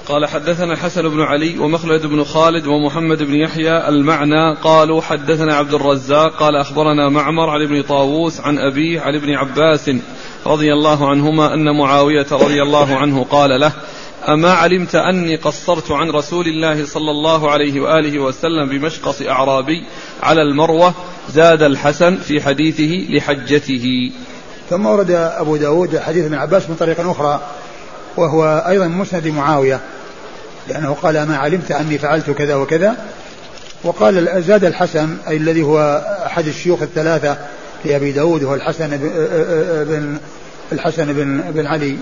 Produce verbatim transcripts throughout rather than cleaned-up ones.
قال حدثنا الحسن بن علي ومخلد بن خالد ومحمد بن يحيى المعنى قالوا حدثنا عبد الرزاق قال أخبرنا معمر عن ابن طاووس عن أبيه عن ابن عباس رضي الله عنهما أن معاوية رضي الله عنه قال له أما علمت أني قصرت عن رسول الله صلى الله عليه وآله وسلم بمشقص أعرابي على المروة؟ زاد الحسن في حديثه لحجته. ثم ورد أبو داود حديث ابن عباس من طريق أخرى وهو أيضا مسند معاوية لأنه قال ما علمت أني فعلت كذا وكذا. وقال زاد الحسن أي الذي هو أحد الشيوخ الثلاثة لأبي داود هو الحسن بن الحسن بن, بن علي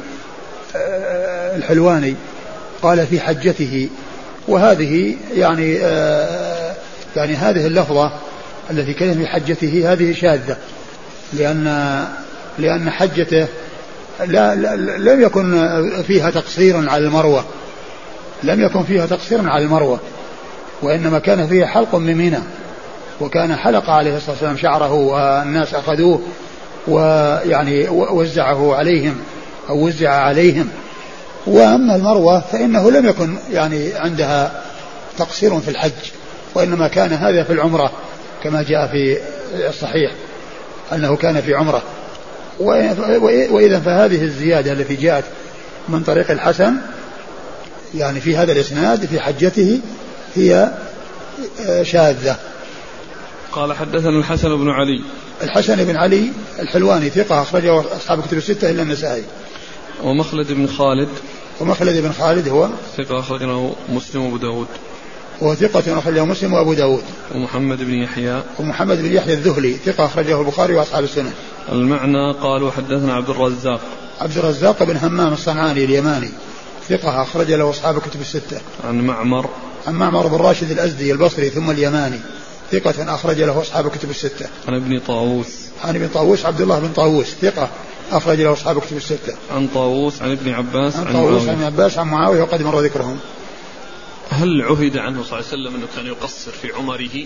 الحلواني قال في حجته. وهذه يعني يعني هذه اللفظة التي كانت في حجته هذه شاذة لأن لأن حجته لا, لا لم يكن فيها تقصير على المروة لم يكن فيها تقصير على المروة وإنما كان فيها حلق من منى وكان حلق عليه الصلاة والسلام شعره والناس أخذوه ويعني وزعه عليهم أو وزع عليهم. وأما المروة فإنه لم يكن يعني عندها تقصير في الحج وإنما كان هذا في العمرة كما جاء في الصحيح أنه كان في عمرة. وإذا فهذه الزيادة التي جاءت من طريق الحسن يعني في هذا الإسناد في حجته هي شاذة. قال حدثنا الحسن بن علي الحسن بن علي الحلواني ثقة أخرجه أصحاب كتب الستة إلا النسائي. ومخلد بن خالد ومخلد بن خالد هو ثقة أخرجه مسلم وأبو داود هو ثقة أخرجه مسلم وأبو داود. ومحمد بن يحيى ومحمد بن يحيى الذهلي ثقة أخرجه البخاري وأصحاب السنة. المعنى قالوا حدثنا عبد الرزاق عبد الرزاق بن همام الصنعاني اليماني ثقة أخرج له أصحاب كتب الستة. عن معمر عن معمر بن راشد الأزدي البصري ثم اليماني ثقة أخرج له أصحاب كتب الستة. عن ابن طاووس عن ابن طاووس عبد الله بن طاووس ثقة أخرج له أصحاب كتب الستة. عن طاووس عن ابن عباس عن طاووس عن عباس عن معاوية وقد مر ذكرهم. هل عهد عنه صلى الله عليه وسلم أنه كان يقصر في عمره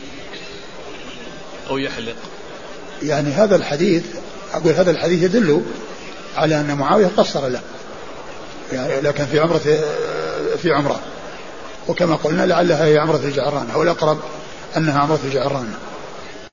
أو يحلق؟ يعني هذا الحديث أقول هذا الحديث يدل على أن معاوية قصر له يعني لكن في عمرة في عمرة وكما قلنا لعلها هي عمرة الجعران أو الأقرب أنها عمرة الجعران.